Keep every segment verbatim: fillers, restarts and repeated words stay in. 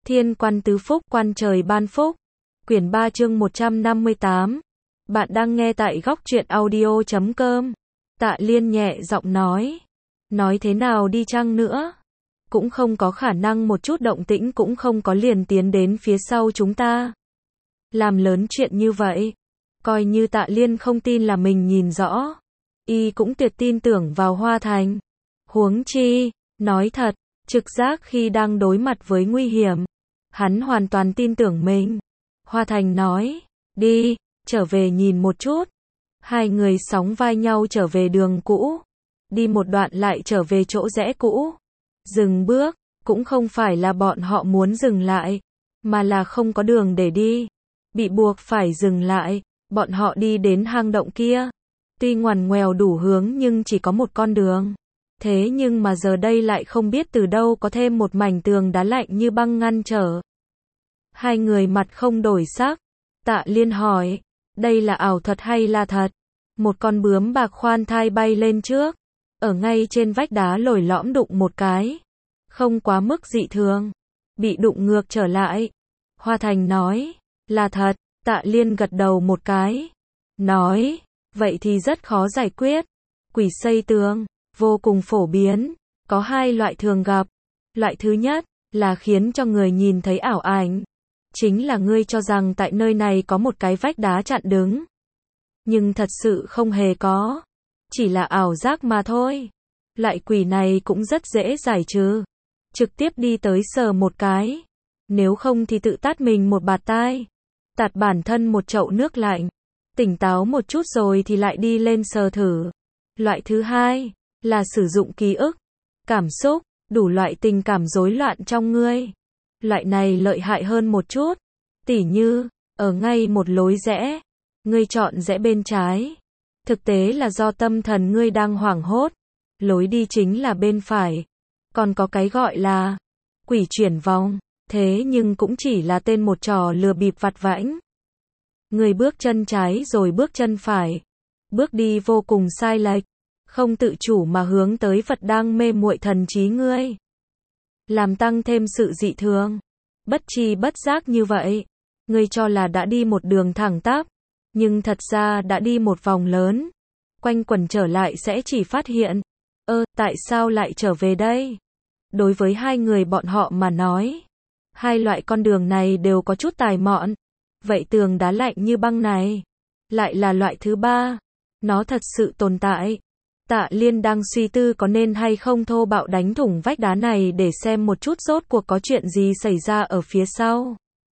Thiên quan tứ phúc, quan trời ban phúc. Quyển ba chương một trăm năm mươi tám. Bạn đang nghe tại góc truyện audio chấm com. Tạ Liên nhẹ giọng nói. Nói thế nào đi chăng nữa, cũng không có khả năng một chút động tĩnh cũng không có liền tiến đến phía sau chúng ta. Làm lớn chuyện như vậy, coi như Tạ Liên không tin là mình nhìn rõ, y cũng tuyệt tin tưởng vào Hoa Thành. Huống chi, nói thật, trực giác khi đang đối mặt với nguy hiểm, hắn hoàn toàn tin tưởng mình. Hoa Thành nói, đi, trở về nhìn một chút. Hai người sóng vai nhau trở về đường cũ. Đi một đoạn lại trở về chỗ rẽ cũ. Dừng bước, cũng không phải là bọn họ muốn dừng lại, mà là không có đường để đi. Bị buộc phải dừng lại, bọn họ đi đến hang động kia. Tuy ngoằn ngoèo đủ hướng nhưng chỉ có một con đường. Thế nhưng mà giờ đây lại không biết từ đâu có thêm một mảnh tường đá lạnh như băng ngăn trở. Hai người mặt không đổi sắc. Tạ Liên hỏi, đây là ảo thuật hay là thật? Một con bướm bạc khoan thai bay lên trước, ở ngay trên vách đá lồi lõm đụng một cái. Không quá mức dị thường, bị đụng ngược trở lại. Hoa Thành nói, là thật. Tạ Liên gật đầu một cái. Nói, vậy thì rất khó giải quyết. Quỷ xây tường, vô cùng phổ biến. Có hai loại thường gặp. Loại thứ nhất, là khiến cho người nhìn thấy ảo ảnh. Chính là ngươi cho rằng tại nơi này có một cái vách đá chặn đứng. Nhưng thật sự không hề có. Chỉ là ảo giác mà thôi. Loại quỷ này cũng rất dễ giải trừ. Trực tiếp đi tới sờ một cái. Nếu không thì tự tát mình một bạt tai. Tạt bản thân một chậu nước lạnh. Tỉnh táo một chút rồi thì lại đi lên sờ thử. Loại thứ hai, là sử dụng ký ức, cảm xúc, đủ loại tình cảm rối loạn trong ngươi. Loại này lợi hại hơn một chút. Tỉ như, ở ngay một lối rẽ, ngươi chọn rẽ bên trái. Thực tế là do tâm thần ngươi đang hoảng hốt. Lối đi chính là bên phải. Còn có cái gọi là quỷ chuyển vòng. Thế nhưng cũng chỉ là tên một trò lừa bịp vặt vãnh. Ngươi bước chân trái rồi bước chân phải. Bước đi vô cùng sai lệch. Không tự chủ mà hướng tới vật đang mê muội thần trí ngươi. Làm tăng thêm sự dị thường. Bất tri bất giác như vậy. Ngươi cho là đã đi một đường thẳng tắp. Nhưng thật ra đã đi một vòng lớn. Quanh quẩn trở lại sẽ chỉ phát hiện. Ơ, tại sao lại trở về đây? Đối với hai người bọn họ mà nói. Hai loại con đường này đều có chút tài mọn. Vậy tường đá lạnh như băng này. Lại là loại thứ ba. Nó thật sự tồn tại. Tạ Liên đang suy tư có nên hay không thô bạo đánh thủng vách đá này để xem một chút rốt cuộc có chuyện gì xảy ra ở phía sau.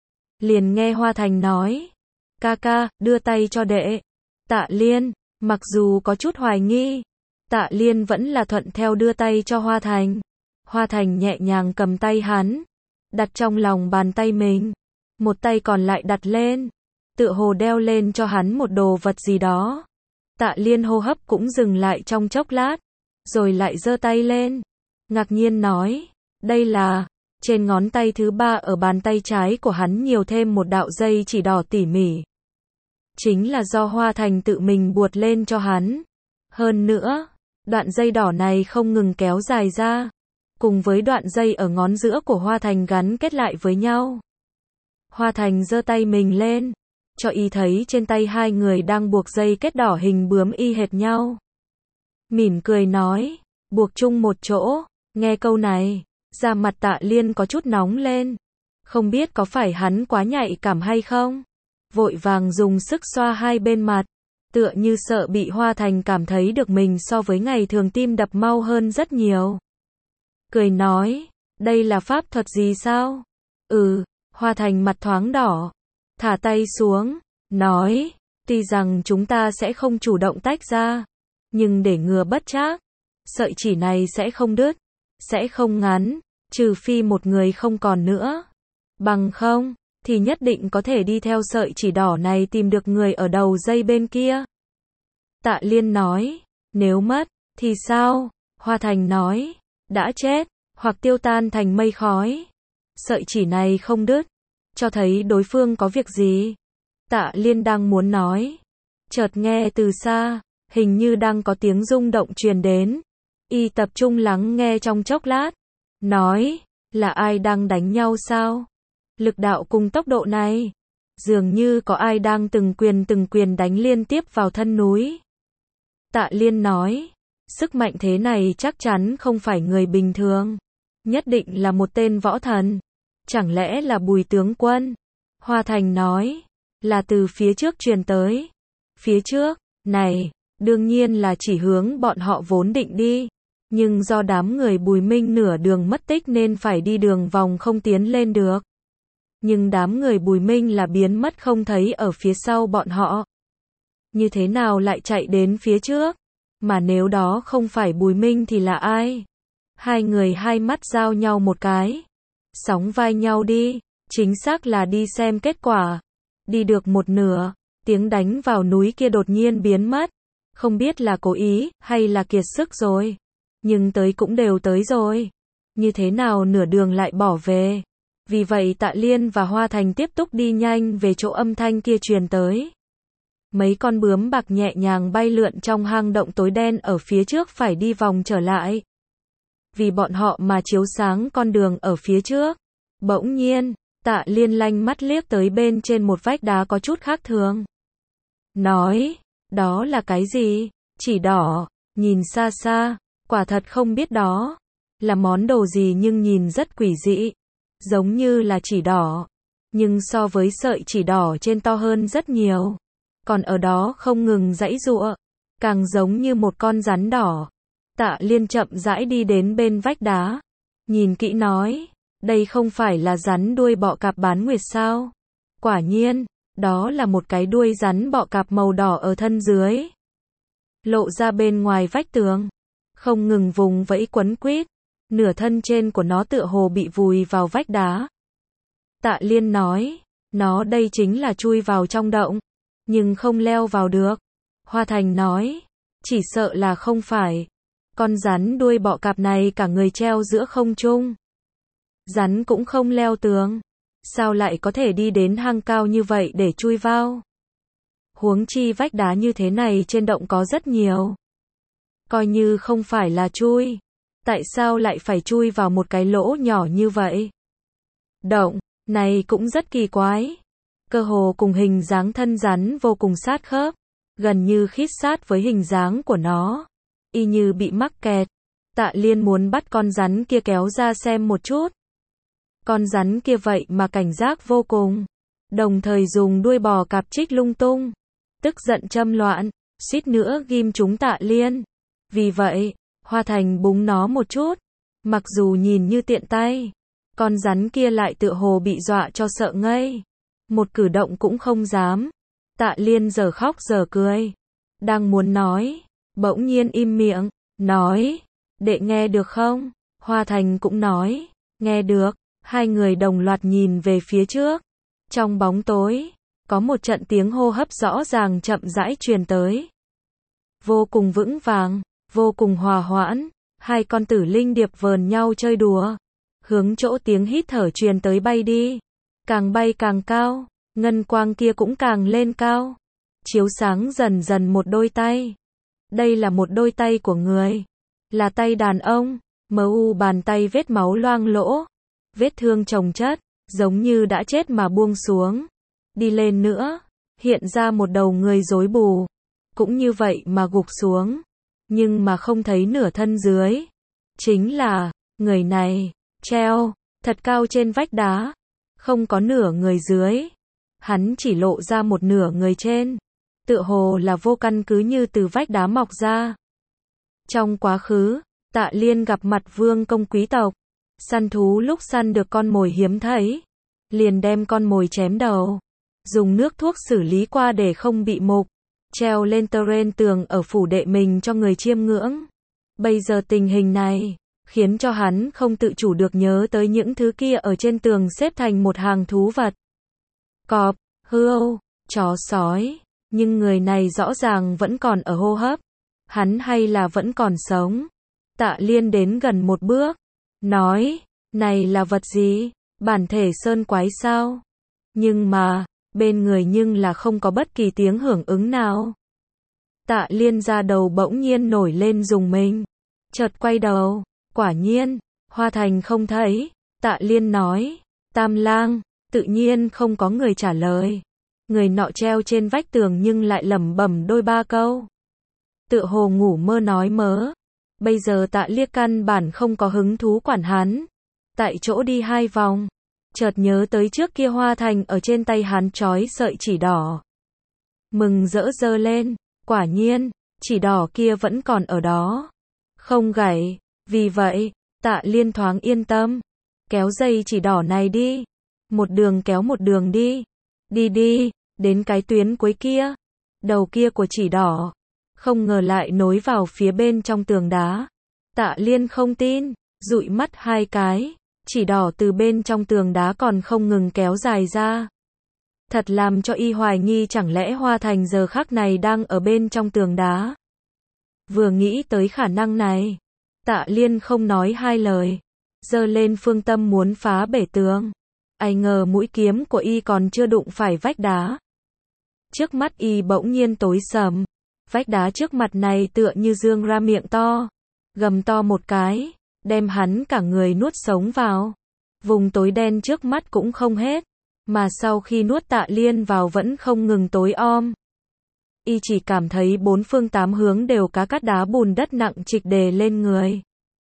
Liền nghe Hoa Thành nói. Ca ca, đưa tay cho đệ. Tạ Liên, mặc dù có chút hoài nghi, Tạ Liên vẫn là thuận theo đưa tay cho Hoa Thành. Hoa Thành nhẹ nhàng cầm tay hắn, đặt trong lòng bàn tay mình. Một tay còn lại đặt lên, tựa hồ đeo lên cho hắn một đồ vật gì đó. Tạ Liên hô hấp cũng dừng lại trong chốc lát, rồi lại giơ tay lên, ngạc nhiên nói, đây là, trên ngón tay thứ ba ở bàn tay trái của hắn nhiều thêm một đạo dây chỉ đỏ tỉ mỉ. Chính là do Hoa Thành tự mình buộc lên cho hắn. Hơn nữa, đoạn dây đỏ này không ngừng kéo dài ra, cùng với đoạn dây ở ngón giữa của Hoa Thành gắn kết lại với nhau. Hoa Thành giơ tay mình lên, cho y thấy trên tay hai người đang buộc dây kết đỏ hình bướm y hệt nhau. Mỉm cười nói, buộc chung một chỗ. Nghe câu này, da mặt Tạ Liên có chút nóng lên. Không biết có phải hắn quá nhạy cảm hay không? Vội vàng dùng sức xoa hai bên mặt, tựa như sợ bị Hoa Thành cảm thấy được mình so với ngày thường tim đập mau hơn rất nhiều. Cười nói, đây là pháp thuật gì sao? Ừ, Hoa Thành mặt thoáng đỏ, thả tay xuống, nói, tuy rằng chúng ta sẽ không chủ động tách ra, nhưng để ngừa bất trắc, sợi chỉ này sẽ không đứt, sẽ không ngắn, trừ phi một người không còn nữa. Bằng không, thì nhất định có thể đi theo sợi chỉ đỏ này tìm được người ở đầu dây bên kia. Tạ Liên nói, nếu mất, thì sao? Hoa Thành nói, đã chết, hoặc tiêu tan thành mây khói. Sợi chỉ này không đứt, cho thấy đối phương có việc gì. Tạ Liên đang muốn nói, chợt nghe từ xa, hình như đang có tiếng rung động truyền đến. Y tập trung lắng nghe trong chốc lát, nói, là ai đang đánh nhau sao? Lực đạo cùng tốc độ này, dường như có ai đang từng quyền từng quyền đánh liên tiếp vào thân núi. Tạ Liên nói, sức mạnh thế này chắc chắn không phải người bình thường, nhất định là một tên võ thần. Chẳng lẽ là Bùi tướng quân? Hoa Thành nói, là từ phía trước truyền tới. Phía trước, này, đương nhiên là chỉ hướng bọn họ vốn định đi. Nhưng do đám người Bùi Minh nửa đường mất tích nên phải đi đường vòng không tiến lên được. Nhưng đám người Bùi Minh là biến mất không thấy ở phía sau bọn họ. Như thế nào lại chạy đến phía trước? Mà nếu đó không phải Bùi Minh thì là ai? Hai người hai mắt giao nhau một cái. Sóng vai nhau đi, chính xác là đi xem kết quả. Đi được một nửa, tiếng đánh vào núi kia đột nhiên biến mất. Không biết là cố ý, hay là kiệt sức rồi. Nhưng tới cũng đều tới rồi. Như thế nào nửa đường lại bỏ về? Vì vậy Tạ Liên và Hoa Thành tiếp tục đi nhanh về chỗ âm thanh kia truyền tới. Mấy con bướm bạc nhẹ nhàng bay lượn trong hang động tối đen ở phía trước phải đi vòng trở lại. Vì bọn họ mà chiếu sáng con đường ở phía trước. Bỗng nhiên, Tạ Liên lanh mắt liếc tới bên trên một vách đá có chút khác thường. Nói, đó là cái gì? Chỉ đỏ, nhìn xa xa, quả thật không biết đó là món đồ gì nhưng nhìn rất quỷ dị. Giống như là chỉ đỏ, nhưng so với sợi chỉ đỏ trên to hơn rất nhiều. Còn ở đó không ngừng giãy giụa, càng giống như một con rắn đỏ. Tạ Liên chậm rãi đi đến bên vách đá, nhìn kỹ nói, đây không phải là rắn đuôi bọ cạp bán nguyệt sao? Quả nhiên, đó là một cái đuôi rắn bọ cạp màu đỏ ở thân dưới, lộ ra bên ngoài vách tường, không ngừng vùng vẫy quấn quýt, nửa thân trên của nó tựa hồ bị vùi vào vách đá. Tạ Liên nói, nó đây chính là chui vào trong động, nhưng không leo vào được. Hoa Thành nói, chỉ sợ là không phải. Con rắn đuôi bọ cạp này cả người treo giữa không trung. Rắn cũng không leo tường. Sao lại có thể đi đến hang cao như vậy để chui vào? Huống chi vách đá như thế này trên động có rất nhiều. Coi như không phải là chui, tại sao lại phải chui vào một cái lỗ nhỏ như vậy? Động này cũng rất kỳ quái. Cơ hồ cùng hình dáng thân rắn vô cùng sát khớp, gần như khít sát với hình dáng của nó, y như bị mắc kẹt. Tạ Liên muốn bắt con rắn kia kéo ra xem một chút. Con rắn kia vậy mà cảnh giác vô cùng, đồng thời dùng đuôi bò cạp trích lung tung, tức giận châm loạn, suýt nữa ghim trúng Tạ Liên. Vì vậy, Hoa Thành búng nó một chút, mặc dù nhìn như tiện tay, con rắn kia lại tựa hồ bị dọa cho sợ ngây, một cử động cũng không dám. Tạ Liên giờ khóc giờ cười, đang muốn nói, bỗng nhiên im miệng, nói, đệ nghe được không? Hoa Thành cũng nói, nghe được. Hai người đồng loạt nhìn về phía trước. Trong bóng tối, có một trận tiếng hô hấp rõ ràng chậm rãi truyền tới. Vô cùng vững vàng, vô cùng hòa hoãn, hai con tử linh điệp vờn nhau chơi đùa, hướng chỗ tiếng hít thở truyền tới bay đi. Càng bay càng cao, ngân quang kia cũng càng lên cao, chiếu sáng dần dần một đôi tay. Đây là một đôi tay của người, là tay đàn ông, mờ u bàn tay vết máu loang lỗ, vết thương chồng chất, giống như đã chết mà buông xuống. Đi lên nữa, hiện ra một đầu người rối bù, cũng như vậy mà gục xuống, nhưng mà không thấy nửa thân dưới. Chính là, người này, treo, thật cao trên vách đá, không có nửa người dưới. Hắn chỉ lộ ra một nửa người trên, tựa hồ là vô căn cứ như từ vách đá mọc ra. Trong quá khứ, Tạ Liên gặp mặt vương công quý tộc, săn thú lúc săn được con mồi hiếm thấy, liền đem con mồi chém đầu, dùng nước thuốc xử lý qua để không bị mục, treo lên tơ rên tường ở phủ đệ mình cho người chiêm ngưỡng. Bây giờ tình hình này, khiến cho hắn không tự chủ được nhớ tới những thứ kia ở trên tường xếp thành một hàng thú vật. Cọp, hươu, chó sói, nhưng người này rõ ràng vẫn còn ở hô hấp. Hắn hay là vẫn còn sống? Tạ Liên đến gần một bước, nói, này là vật gì? Bản thể sơn quái sao? Nhưng mà, bên người nhưng là không có bất kỳ tiếng hưởng ứng nào. Tạ Liên ra đầu bỗng nhiên nổi lên rùng mình, chợt quay đầu, quả nhiên, Hoa Thành không thấy. Tạ Liên nói, Tam Lang, Tự nhiên không có người trả lời. Người nọ treo trên vách tường nhưng lại lẩm bẩm đôi ba câu. Tựa hồ ngủ mơ nói mớ. Bây giờ Tạ Liên căn bản không có hứng thú quản hắn. Tại chỗ đi hai vòng. Chợt nhớ tới trước kia Hoa Thành ở trên tay hắn trói sợi chỉ đỏ. Mừng rỡ giơ lên. Quả nhiên, chỉ đỏ kia vẫn còn ở đó. Không gãy. Vì vậy, Tạ Liên thoáng yên tâm. Kéo dây chỉ đỏ này đi. Một đường kéo một đường đi. Đi đi, đến cái tuyến cuối kia. Đầu kia của chỉ đỏ. Không ngờ lại nối vào phía bên trong tường đá. Tạ Liên không tin, dụi mắt hai cái. Chỉ đỏ từ bên trong tường đá còn không ngừng kéo dài ra. Thật làm cho y hoài nghi chẳng lẽ Hoa Thành giờ khắc này đang ở bên trong tường đá. Vừa nghĩ tới khả năng này, Tạ Liên không nói hai lời. Giơ lên phương tâm muốn phá bể tường. Ai ngờ mũi kiếm của y còn chưa đụng phải vách đá. Trước mắt y bỗng nhiên tối sầm. Vách đá trước mặt này tựa như dương ra miệng to. Gầm to một cái, đem hắn cả người nuốt sống vào. Vùng tối đen trước mắt cũng không hết. Mà sau khi nuốt Tạ Liên vào vẫn không ngừng tối om. Y chỉ cảm thấy bốn phương tám hướng đều cá cát đá bùn đất nặng trịch đề lên người.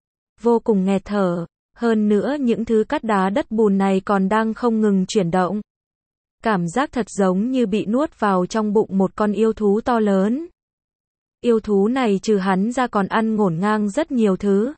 Vô cùng nghẹt thở. Hơn nữa những thứ cát đá đất bùn này còn đang không ngừng chuyển động. Cảm giác thật giống như bị nuốt vào trong bụng một con yêu thú to lớn. Yêu thú này trừ hắn ra còn ăn ngổn ngang rất nhiều thứ.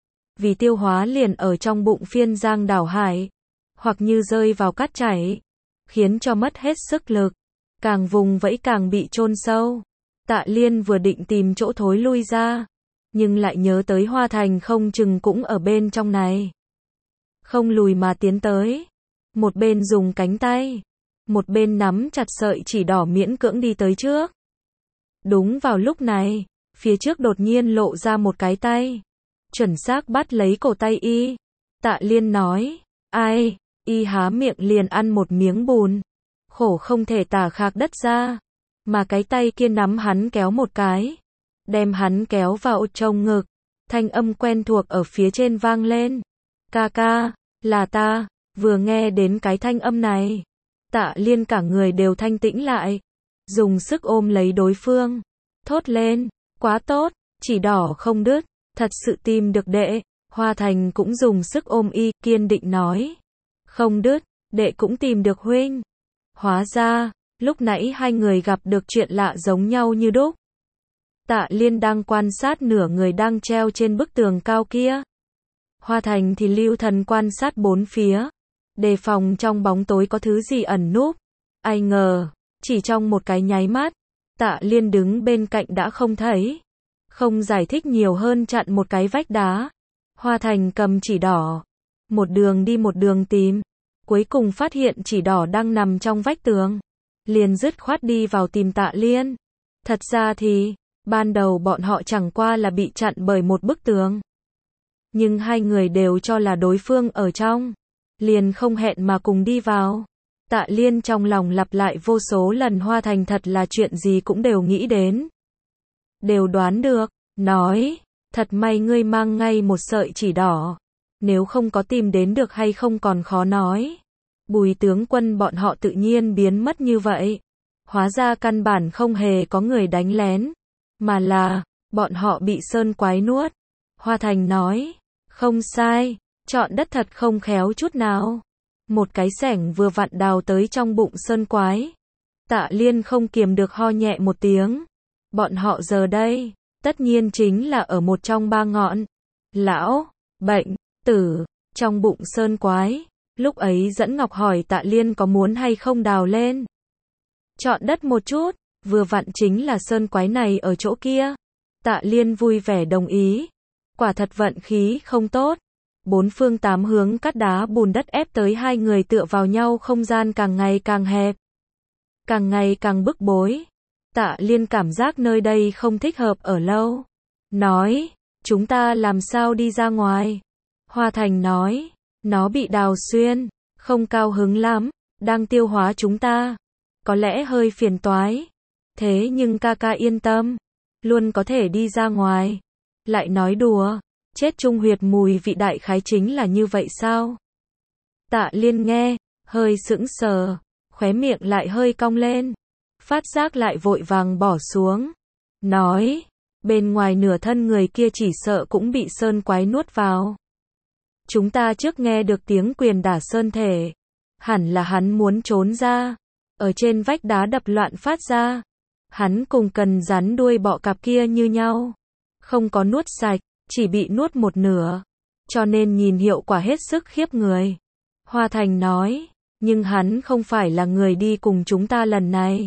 Vì tiêu hóa liền ở trong bụng phiên giang đảo hải. Hoặc như rơi vào cát chảy. Khiến cho mất hết sức lực. Càng vùng vẫy càng bị chôn sâu. Tạ Liên vừa định tìm chỗ thối lui ra. Nhưng lại nhớ tới Hoa Thành không chừng cũng ở bên trong này. Không lùi mà tiến tới. Một bên dùng cánh tay. Một bên nắm chặt sợi chỉ đỏ miễn cưỡng đi tới trước. Đúng vào lúc này, phía trước đột nhiên lộ ra một cái tay. Chuẩn xác bắt lấy cổ tay y. Tạ Liên nói, ai, y há miệng liền ăn một miếng bùn. Khổ không thể tả khạc đất ra. Mà cái tay kia nắm hắn kéo một cái. Đem hắn kéo vào trong ngực. Thanh âm quen thuộc ở phía trên vang lên. Ca ca, là ta. Vừa nghe đến cái thanh âm này, Tạ Liên cả người đều thanh tĩnh lại. Dùng sức ôm lấy đối phương. Thốt lên, quá tốt, chỉ đỏ không đứt. Thật sự tìm được đệ. Hoa Thành cũng dùng sức ôm y, kiên định nói. Không đứt, đệ cũng tìm được huynh. Hóa ra, lúc nãy hai người gặp được chuyện lạ giống nhau như đúc. Tạ Liên đang quan sát nửa người đang treo trên bức tường cao kia. Hoa Thành thì lưu thần quan sát bốn phía. Đề phòng trong bóng tối có thứ gì ẩn núp. Ai ngờ, chỉ trong một cái nháy mắt, Tạ Liên đứng bên cạnh đã không thấy. Không giải thích nhiều hơn chặn một cái vách đá. Hoa Thành cầm chỉ đỏ. Một đường đi một đường tìm. Cuối cùng phát hiện chỉ đỏ đang nằm trong vách tường. Liền dứt khoát đi vào tìm Tạ Liên. Thật ra thì, ban đầu bọn họ chẳng qua là bị chặn bởi một bức tường. Nhưng hai người đều cho là đối phương ở trong. Liền không hẹn mà cùng đi vào. Tạ Liên trong lòng lặp lại vô số lần Hoa Thành thật là chuyện gì cũng đều nghĩ đến. Đều đoán được, nói, thật may ngươi mang ngay một sợi chỉ đỏ. Nếu không có tìm đến được hay không còn khó nói. Bùi tướng quân bọn họ tự nhiên biến mất như vậy. Hóa ra căn bản không hề có người đánh lén. Mà là, bọn họ bị sơn quái nuốt. Hoa Thành nói, không sai, chọn đất thật không khéo chút nào. Một cái xẻng vừa vặn đào tới trong bụng sơn quái. Tạ Liên không kiềm được ho nhẹ một tiếng. Bọn họ giờ đây, tất nhiên chính là ở một trong ba ngọn. Lão, bệnh, tử, trong bụng sơn quái. Lúc ấy Dẫn Ngọc hỏi Tạ Liên có muốn hay không đào lên. Chọn đất một chút, vừa vặn chính là sơn quái này ở chỗ kia. Tạ Liên vui vẻ đồng ý. Quả thật vận khí không tốt. Bốn phương tám hướng cát đá bùn đất ép tới hai người tựa vào nhau, không gian càng ngày càng hẹp. Càng ngày càng bức bối. Tạ Liên cảm giác nơi đây không thích hợp ở lâu. Nói, chúng ta làm sao đi ra ngoài? Hoa Thành nói, nó bị đào xuyên, không cao hứng lắm, đang tiêu hóa chúng ta. Có lẽ hơi phiền toái. Thế nhưng ca ca yên tâm, luôn có thể đi ra ngoài. Lại nói đùa, chết chung huyệt mùi vị đại khái chính là như vậy sao? Tạ Liên nghe, hơi sững sờ, khóe miệng lại hơi cong lên, phát giác lại vội vàng bỏ xuống, nói, bên ngoài nửa thân người kia chỉ sợ cũng bị sơn quái nuốt vào. Chúng ta trước nghe được tiếng quyền đả sơn thể, hẳn là hắn muốn trốn ra, ở trên vách đá đập loạn phát ra. Hắn cùng cần rắn đuôi bọ cạp kia như nhau, không có nuốt sạch, chỉ bị nuốt một nửa, cho nên nhìn hiệu quả hết sức khiếp người. Hoa Thành nói, nhưng hắn không phải là người đi cùng chúng ta lần này.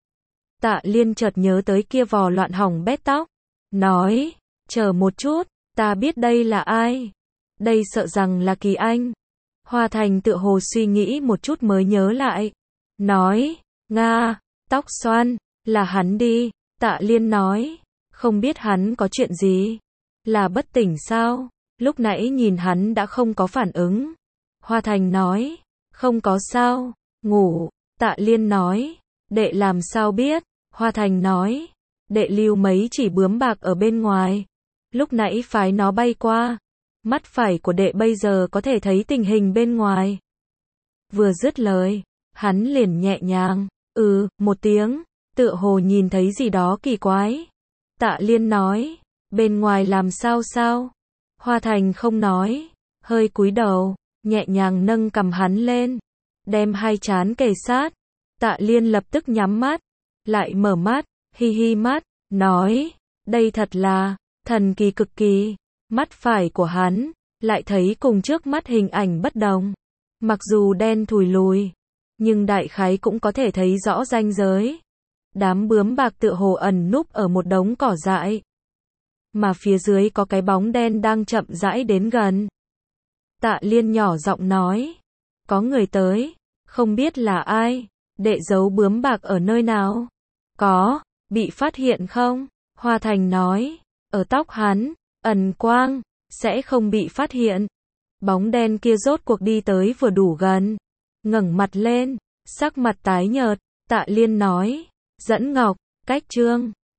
Tạ Liên chợt nhớ tới kia vò loạn hỏng bét tóc, nói, chờ một chút, ta biết đây là ai. Đây sợ rằng là Kỳ Anh. Hoa Thành tựa hồ suy nghĩ một chút mới nhớ lại, nói, Nga, tóc xoăn, là hắn đi. Tạ Liên nói, không biết hắn có chuyện gì, là bất tỉnh sao? Lúc nãy nhìn hắn đã không có phản ứng. Hoa Thành nói, không có sao, ngủ. Tạ Liên nói, đệ làm sao biết? Hoa Thành nói, đệ lưu mấy chỉ bướm bạc ở bên ngoài, lúc nãy phái nó bay qua, mắt phải của đệ bây giờ có thể thấy tình hình bên ngoài. Vừa dứt lời, hắn liền nhẹ nhàng, ừ, một tiếng, tựa hồ nhìn thấy gì đó kỳ quái. Tạ Liên nói, bên ngoài làm sao sao? Hoa Thành không nói, hơi cúi đầu, nhẹ nhàng nâng cằm hắn lên, đem hai trán kề sát. Tạ Liên lập tức nhắm mắt, lại mở mắt, hi hi mắt, nói, đây thật là thần kỳ cực kỳ. Mắt phải của hắn lại thấy cùng trước mắt hình ảnh bất đồng, mặc dù đen thùi lùi, nhưng đại khái cũng có thể thấy rõ ranh giới. Đám bướm bạc tựa hồ ẩn núp ở một đống cỏ dại, mà phía dưới có cái bóng đen đang chậm rãi đến gần. Tạ Liên nhỏ giọng nói, có người tới, không biết là ai, đệ giấu bướm bạc ở nơi nào? Có, bị phát hiện không? Hoa Thành nói, ở tóc hắn, ẩn quang, sẽ không bị phát hiện. Bóng đen kia rốt cuộc đi tới vừa đủ gần, ngẩng mặt lên, sắc mặt tái nhợt. Tạ Liên nói, Dẫn Ngọc, cách Trương